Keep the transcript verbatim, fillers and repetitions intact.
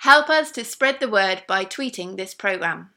Help us to spread the word by tweeting this program.